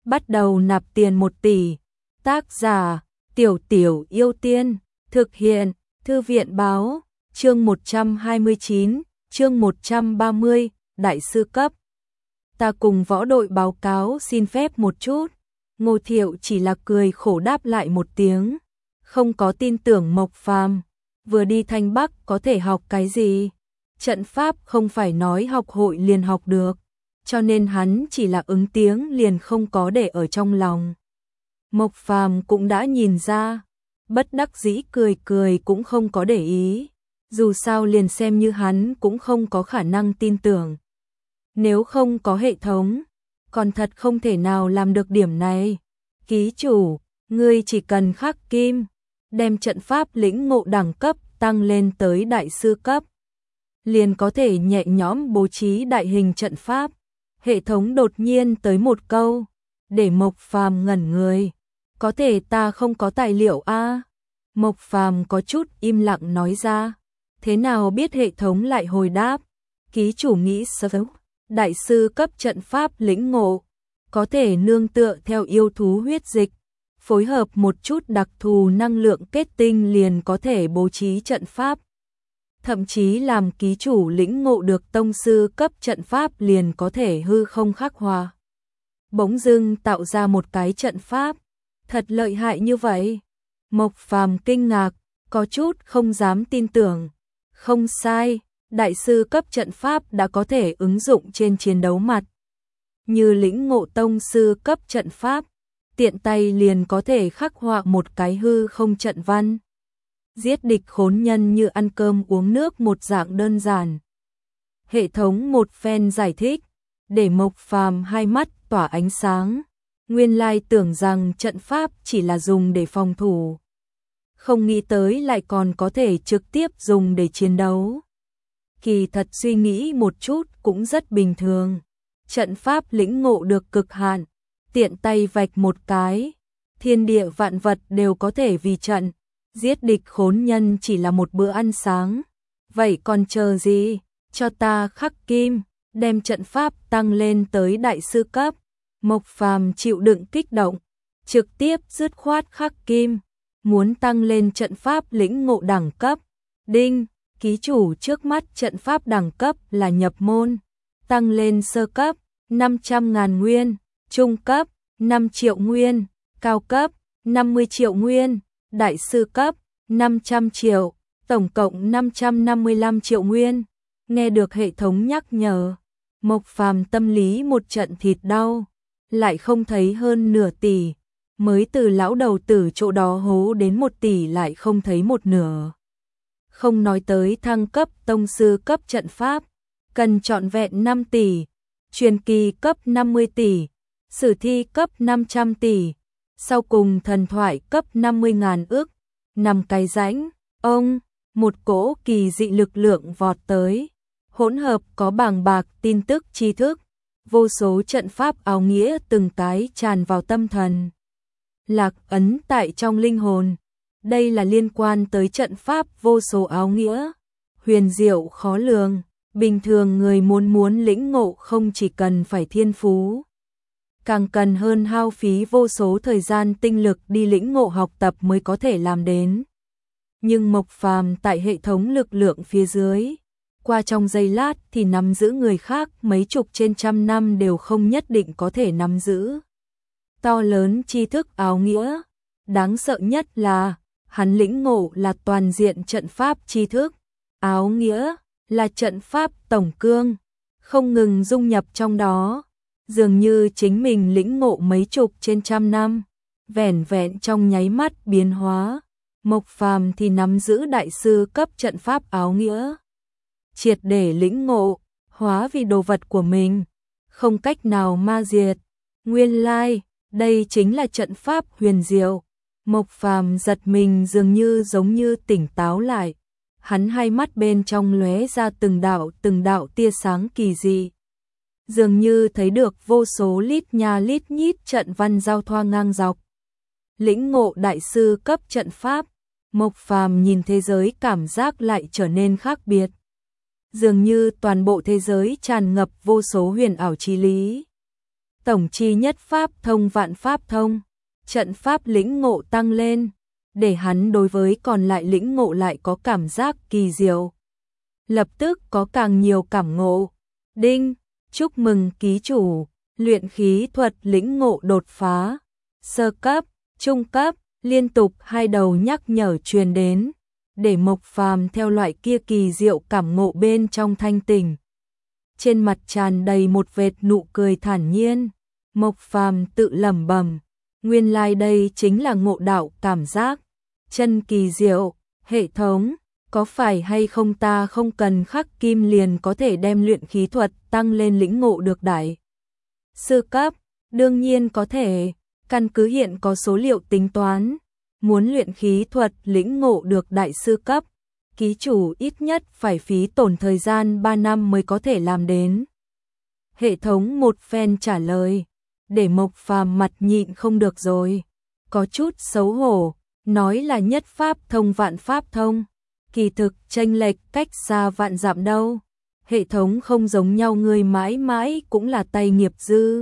bắt đầu nạp tiền 1 tỷ. Tác giả: Tiểu Tiểu Yêu Tiên. Thực hiện: Thư viện báo. Chương 129, chương 130, Đại sư cấp. Ta cùng võ đội báo cáo xin phép một chút. Ngô Thiệu chỉ là cười khổ đáp lại một tiếng. Không có tin tưởng Mộc Phàm. Vừa đi Thanh Bắc có thể học cái gì? Trận pháp không phải nói học hội liền học được. Cho nên hắn chỉ là ứng tiếng liền không có để ở trong lòng. Mộc Phàm cũng đã nhìn ra. Bất đắc dĩ cười cười cũng không có để ý. Dù sao liền xem như hắn cũng không có khả năng tin tưởng. Nếu không có hệ thống, còn thật không thể nào làm được điểm này. Ký chủ, ngươi chỉ cần khắc kim, đem trận pháp lĩnh ngộ đẳng cấp tăng lên tới đại sư cấp, liền có thể nhẹ nhõm bố trí đại hình trận pháp. Hệ thống đột nhiên tới một câu, để Mộc Phàm ngẩn người. Có thể ta không có tài liệu a. Mộc Phàm có chút im lặng nói ra. Thế nào biết hệ thống lại hồi đáp? Ký chủ nghĩ sâu. Đại sư cấp trận pháp lĩnh ngộ, có thể nương tựa theo yêu thú huyết dịch, phối hợp một chút đặc thù năng lượng kết tinh liền có thể bố trí trận pháp. Thậm chí làm ký chủ lĩnh ngộ được tông sư cấp trận pháp liền có thể hư không khắc hòa. Bỗng dưng tạo ra một cái trận pháp, thật lợi hại như vậy. Mộc Phàm kinh ngạc, có chút không dám tin tưởng. Không sai, đại sư cấp trận pháp đã có thể ứng dụng trên chiến đấu mặt. Như lĩnh ngộ tông sư cấp trận pháp, tiện tay liền có thể khắc họa một cái hư không trận văn. Giết địch khốn nhân như ăn cơm uống nước một dạng đơn giản. Hệ thống một phen giải thích, để Mộc Phàm hai mắt tỏa ánh sáng. Nguyên lai tưởng rằng trận pháp chỉ là dùng để phòng thủ. Không nghĩ tới lại còn có thể trực tiếp dùng để chiến đấu. Kỳ thật suy nghĩ một chút cũng rất bình thường. Trận pháp lĩnh ngộ được cực hạn, tiện tay vạch một cái, thiên địa vạn vật đều có thể vì trận. Giết địch khốn nhân chỉ là một bữa ăn sáng. Vậy còn chờ gì? Cho ta khắc kim, đem trận pháp tăng lên tới đại sư cấp. Mộc Phàm chịu đựng kích động, trực tiếp dứt khoát khắc kim, muốn tăng lên trận pháp lĩnh ngộ đẳng cấp. Đinh, ký chủ trước mắt trận pháp đẳng cấp là nhập môn, tăng lên sơ cấp 500.000 nguyên, trung cấp 5 triệu nguyên, cao cấp 50 triệu nguyên, đại sư cấp 500 triệu, tổng cộng 555 triệu nguyên. Nghe được hệ thống nhắc nhở, Mộc Phàm tâm lý một trận thịt đau, lại không thấy hơn nửa tỷ, mới từ lão đầu tử chỗ đó hố đến 1 tỷ lại không thấy một nửa. Không nói tới thăng cấp tông sư cấp trận pháp, cần trọn vẹn 5 tỷ, truyền kỳ cấp 50 tỷ, sử thi cấp 500 tỷ, sau cùng thần thoại cấp 50.000 ức. 5 cái rãnh, ông, một cỗ kỳ dị lực lượng vọt tới, hỗn hợp có bàng bạc tin tức tri thức, vô số trận pháp áo nghĩa từng cái tràn vào tâm thần. Lạc ấn tại trong linh hồn. Đây là liên quan tới trận pháp vô số áo nghĩa, huyền diệu khó lường, bình thường người muốn lĩnh ngộ không chỉ cần phải thiên phú, càng cần hơn hao phí vô số thời gian tinh lực đi lĩnh ngộ học tập mới có thể làm đến. Nhưng Mộc Phàm tại hệ thống lực lượng phía dưới, qua trong giây lát thì nắm giữ người khác mấy chục trên trăm năm đều không nhất định có thể nắm giữ. To lớn tri thức áo nghĩa, đáng sợ nhất là hắn lĩnh ngộ là toàn diện trận pháp tri thức, áo nghĩa là trận pháp tổng cương, không ngừng dung nhập trong đó, dường như chính mình lĩnh ngộ mấy chục trên trăm năm, vẻn vẹn trong nháy mắt biến hóa. Mộc Phàm thì nắm giữ đại sư cấp trận pháp áo nghĩa, triệt để lĩnh ngộ, hóa vì đồ vật của mình, không cách nào ma diệt. Nguyên lai, đây chính là trận pháp huyền diệu. Mộc Phàm giật mình dường như giống như tỉnh táo lại. Hắn hai mắt bên trong lóe ra từng đạo tia sáng kỳ dị. Dường như thấy được vô số lít nha lít nhít trận văn giao thoa ngang dọc. Lĩnh ngộ đại sư cấp trận pháp, Mộc Phàm nhìn thế giới cảm giác lại trở nên khác biệt. Dường như toàn bộ thế giới tràn ngập vô số huyền ảo chi lý. tổng chi nhất pháp thông vạn pháp thông, trận pháp lĩnh ngộ tăng lên, để hắn đối với còn lại lĩnh ngộ lại có cảm giác kỳ diệu. Lập tức có càng nhiều cảm ngộ. Đinh, chúc mừng ký chủ, luyện khí thuật lĩnh ngộ đột phá, sơ cấp, trung cấp, liên tục 2 đầu nhắc nhở truyền đến, để Mộc Phàm theo loại kia kỳ diệu cảm ngộ bên trong thanh tỉnh. Trên mặt tràn đầy một vệt nụ cười thản nhiên, Mộc Phàm tự lẩm bẩm, nguyên lai đây chính là ngộ đạo cảm giác, chân kỳ diệu, hệ thống, có phải hay không ta không cần khắc kim liền có thể đem luyện khí thuật tăng lên lĩnh ngộ được đại sư cấp, đương nhiên có thể, căn cứ hiện có số liệu tính toán, muốn luyện khí thuật lĩnh ngộ được đại sư cấp, ký chủ ít nhất phải phí tổn thời gian 3 năm mới có thể làm đến. Hệ thống một phen trả lời, để Mộc Phàm mặt nhịn không được rồi, có chút xấu hổ, nói là nhất pháp thông vạn pháp thông, kỳ thực chênh lệch cách xa vạn dặm đâu. Hệ thống không giống nhau, người mãi mãi cũng là tay nghiệp dư.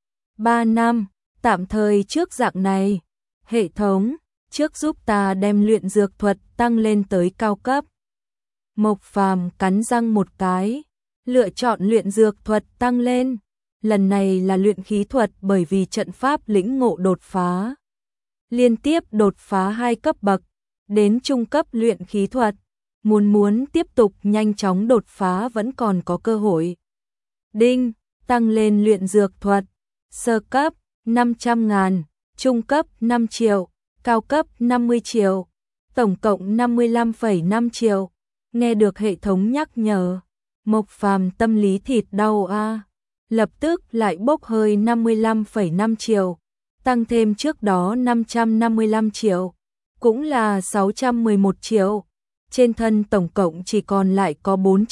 3 năm, tạm thời trước dạng này, hệ thống, trước giúp ta đem luyện dược thuật tăng lên tới cao cấp. Mộc Phàm cắn răng một cái, lựa chọn luyện dược thuật tăng lên. Lần này là luyện khí thuật bởi vì trận pháp lĩnh ngộ đột phá. Liên tiếp đột phá 2 cấp bậc, đến trung cấp luyện khí thuật. Muốn tiếp tục nhanh chóng đột phá vẫn còn có cơ hội. Đinh, tăng lên luyện dược thuật, sơ cấp 500.000, trung cấp 5 triệu, cao cấp 50 triệu, tổng cộng 55,5 triệu. Nghe được hệ thống nhắc nhở, Mộc Phàm tâm lý thịt đau a, lập tức lại bốc hơi 55,5 triệu, tăng thêm trước đó 555 triệu, cũng là 611 triệu. Trên thân tổng cộng chỉ còn lại có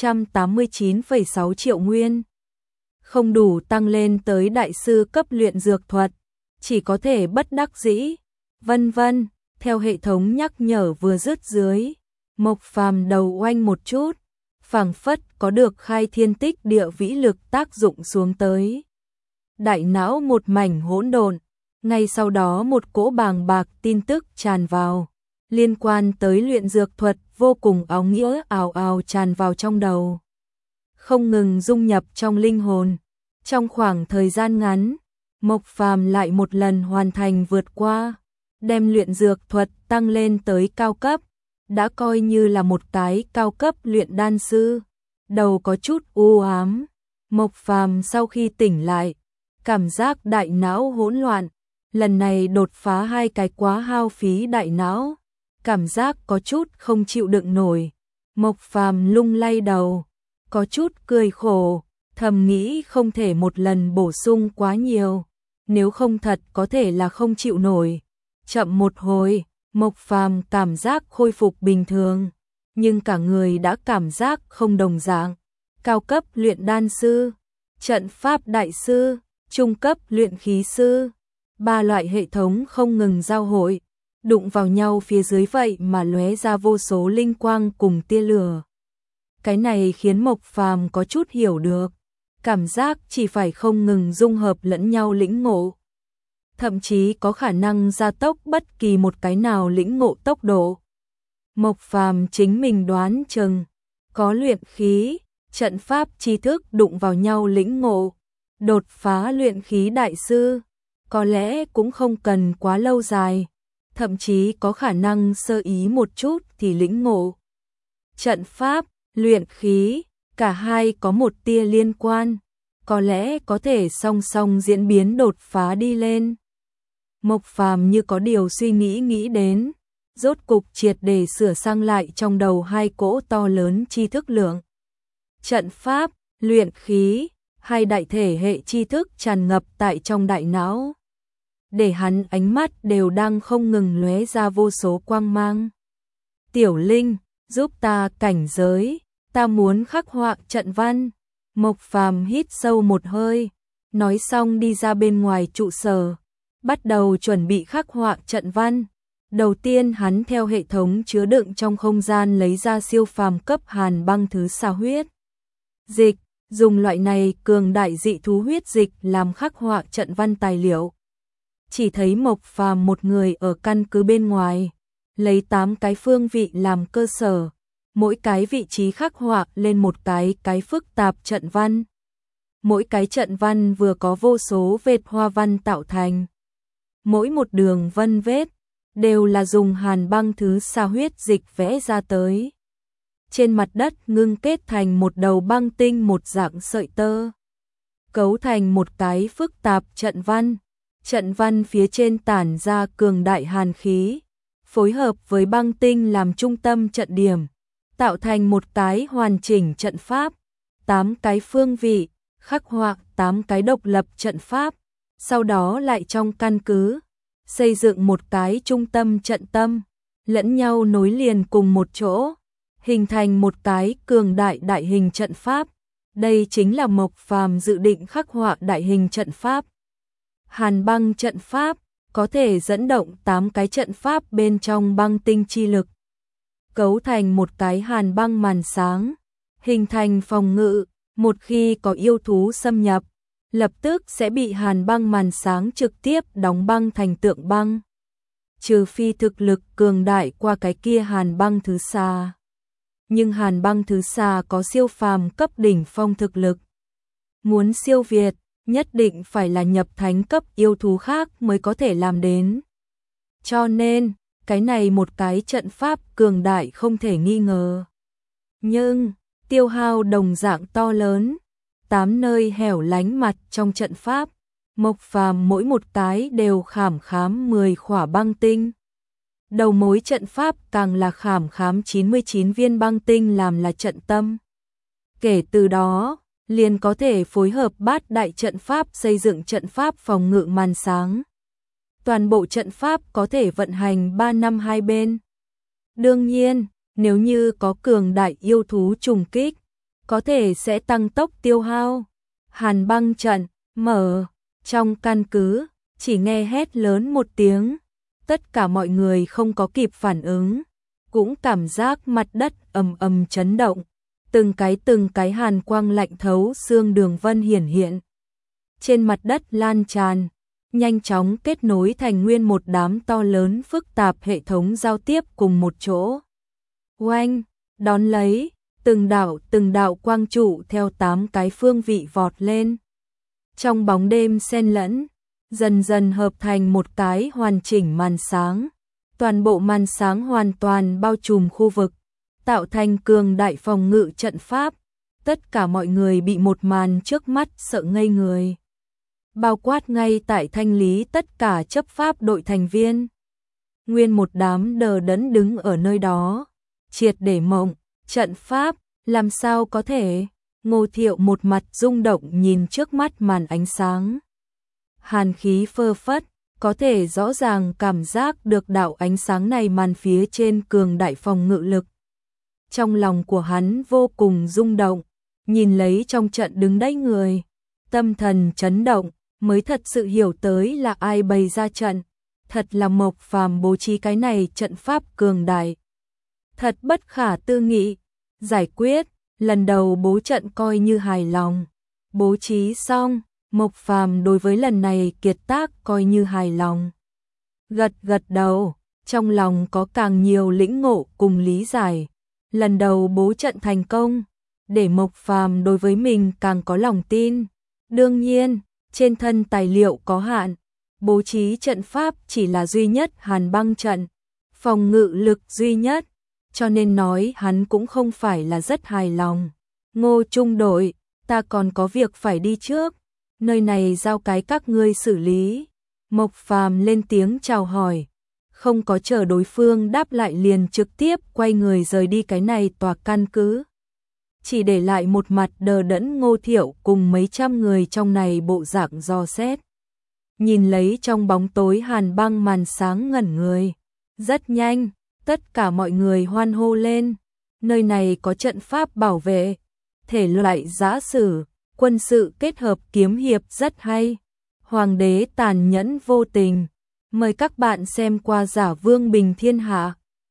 489,6 triệu nguyên. Không đủ tăng lên tới đại sư cấp luyện dược thuật, chỉ có thể bất đắc dĩ. Vân vân, theo hệ thống nhắc nhở vừa dứt dưới, Mộc Phàm đầu oanh một chút, phảng phất có được khai thiên tích địa vĩ lực tác dụng xuống tới. Đại não một mảnh hỗn độn, ngay sau đó một cỗ bàng bạc tin tức tràn vào, liên quan tới luyện dược thuật vô cùng áo nghĩa ào ào tràn vào trong đầu, không ngừng dung nhập trong linh hồn. Trong khoảng thời gian ngắn, Mộc Phàm lại một lần hoàn thành vượt qua, đem luyện dược thuật tăng lên tới cao cấp, đã coi như là một cái cao cấp luyện đan sư. Đầu có chút u ám, Mộc Phàm sau khi tỉnh lại, cảm giác đại não hỗn loạn, lần này đột phá 2 cái quá hao phí đại não, cảm giác có chút không chịu đựng nổi. Mộc Phàm lung lay đầu, có chút cười khổ, thầm nghĩ không thể một lần bổ sung quá nhiều, nếu không thật có thể là không chịu nổi. Chậm một hồi, Mộc Phàm cảm giác khôi phục bình thường, nhưng cả người đã cảm giác không đồng dạng. Cao cấp luyện đan sư, trận pháp đại sư, trung cấp luyện khí sư, 3 loại hệ thống không ngừng giao hội, đụng vào nhau phía dưới vậy mà lóe ra vô số linh quang cùng tia lửa. Cái này khiến Mộc Phàm có chút hiểu được, cảm giác chỉ phải không ngừng dung hợp lẫn nhau lĩnh ngộ, thậm chí có khả năng gia tốc bất kỳ một cái nào lĩnh ngộ tốc độ. Mộc Phàm chính mình đoán chừng, có luyện khí, trận pháp tri thức đụng vào nhau lĩnh ngộ, đột phá luyện khí đại sư, có lẽ cũng không cần quá lâu dài, thậm chí có khả năng sơ ý một chút thì lĩnh ngộ. Trận pháp, luyện khí, cả hai có một tia liên quan, có lẽ có thể song song diễn biến đột phá đi lên. Mộc Phàm như có điều suy nghĩ đến, rốt cục triệt để sửa sang lại trong đầu 2 cỗ to lớn tri thức lượng. Trận pháp, luyện khí, 2 đại thể hệ tri thức tràn ngập tại trong đại não, để hắn ánh mắt đều đang không ngừng lóe ra vô số quang mang. Tiểu Linh, giúp ta cảnh giới, ta muốn khắc họa trận văn. Mộc Phàm hít sâu một hơi, nói xong đi ra bên ngoài trụ sở, bắt đầu chuẩn bị khắc họa trận văn. Đầu tiên hắn theo hệ thống chứa đựng trong không gian lấy ra siêu phàm cấp hàn băng thứ xà huyết dịch, dùng loại này cường đại dị thú huyết dịch làm khắc họa trận văn tài liệu. Chỉ thấy Mộc Phàm một người ở căn cứ bên ngoài, lấy 8 cái phương vị làm cơ sở, mỗi cái vị trí khắc họa lên một cái phức tạp trận văn. Mỗi cái trận văn vừa có vô số vệt hoa văn tạo thành. Mỗi một đường vân vết đều là dùng hàn băng thứ sa huyết dịch vẽ ra tới. Trên mặt đất ngưng kết thành một đầu băng tinh một dạng sợi tơ, cấu thành một cái phức tạp trận văn. Trận văn phía trên tản ra cường đại hàn khí, phối hợp với băng tinh làm trung tâm trận điểm, tạo thành một cái hoàn chỉnh trận pháp. 8 cái phương vị, khắc họa 8 cái độc lập trận pháp, sau đó lại trong căn cứ, xây dựng một cái trung tâm trận tâm, lẫn nhau nối liền cùng một chỗ, hình thành một cái cường đại đại hình trận pháp. Đây chính là Mộc Phàm dự định khắc họa đại hình trận pháp. Hàn băng trận pháp có thể dẫn động 8 cái trận pháp bên trong băng tinh chi lực, cấu thành một cái hàn băng màn sáng, hình thành phòng ngự. Một khi có yêu thú xâm nhập, lập tức sẽ bị hàn băng màn sáng trực tiếp đóng băng thành tượng băng. Trừ phi thực lực cường đại qua cái kia hàn băng thứ xa. Nhưng hàn băng thứ xa có siêu phàm cấp đỉnh phong thực lực. Muốn siêu việt, nhất định phải là nhập thánh cấp yêu thú khác mới có thể làm đến. Cho nên, cái này một cái trận pháp cường đại không thể nghi ngờ. Nhưng, tiêu hao đồng dạng to lớn. 8 nơi hẻo lánh mặt trong trận pháp, Mộc Phàm mỗi một cái đều khảm khám 10 khỏa băng tinh. Đầu mối trận pháp càng là khảm khám 99 viên băng tinh làm là trận tâm. Kể từ đó, liền có thể phối hợp bát đại trận pháp xây dựng trận pháp phòng ngự màn sáng. Toàn bộ trận pháp có thể vận hành 3 năm hai bên. Đương nhiên, nếu như có cường đại yêu thú trùng kích, có thể sẽ tăng tốc tiêu hao. Hàn băng trận mở, trong căn cứ, chỉ nghe hét lớn một tiếng. Tất cả mọi người không có kịp phản ứng, cũng cảm giác mặt đất ầm ầm chấn động. Từng cái hàn quang lạnh thấu xương đường vân hiển hiện. Trên mặt đất lan tràn, nhanh chóng kết nối thành nguyên một đám to lớn phức tạp hệ thống giao tiếp cùng một chỗ. Oanh, đón lấy, từng đạo quang trụ theo 8 cái phương vị vọt lên. Trong bóng đêm xen lẫn, dần dần hợp thành một cái hoàn chỉnh màn sáng. Toàn bộ màn sáng hoàn toàn bao trùm khu vực, tạo thành cường đại phòng ngự trận pháp. Tất cả mọi người bị một màn trước mắt sợ ngây người. Bao quát ngay tại thanh lý tất cả chấp pháp đội thành viên. Nguyên một đám đờ đẫn đứng ở nơi đó, triệt để mộng. Trận pháp, làm sao có thể? Ngô Thiệu một mặt rung động nhìn trước mắt màn ánh sáng. Hàn khí phơ phất, có thể rõ ràng cảm giác được đạo ánh sáng này màn phía trên cường đại phòng ngự lực. Trong lòng của hắn vô cùng rung động, nhìn lấy trong trận đứng đấy người, tâm thần chấn động, mới thật sự hiểu tới là ai bày ra trận. Thật là Mộc Phàm bố trí cái này trận pháp cường đại. Thật bất khả tư nghị. Giải quyết, lần đầu bố trận coi như hài lòng. Bố trí xong, Mộc Phàm đối với lần này kiệt tác coi như hài lòng. Gật gật đầu, trong lòng có càng nhiều lĩnh ngộ cùng lý giải. Lần đầu bố trận thành công, để Mộc Phàm đối với mình càng có lòng tin. Đương nhiên, trên thân tài liệu có hạn, bố trí trận pháp chỉ là duy nhất hàn băng trận, phòng ngự lực duy nhất, cho nên nói hắn cũng không phải là rất hài lòng. Ngô trung đội, ta còn có việc phải đi trước, nơi này giao cái các ngươi xử lý. Mộc Phàm lên tiếng chào hỏi, không có chờ đối phương đáp lại liền trực tiếp quay người rời đi cái này tòa căn cứ. Chỉ để lại một mặt đờ đẫn Ngô Thiệu cùng mấy trăm người trong này bộ dạng dò xét. Nhìn lấy trong bóng tối hàn băng màn sáng ngẩn người. Rất nhanh, tất cả mọi người hoan hô lên. Nơi này có trận pháp bảo vệ, thể loại giã sử, quân sự kết hợp kiếm hiệp rất hay. Hoàng đế tàn nhẫn vô tình. Mời các bạn xem qua Giả Vương Bình Thiên Hạ.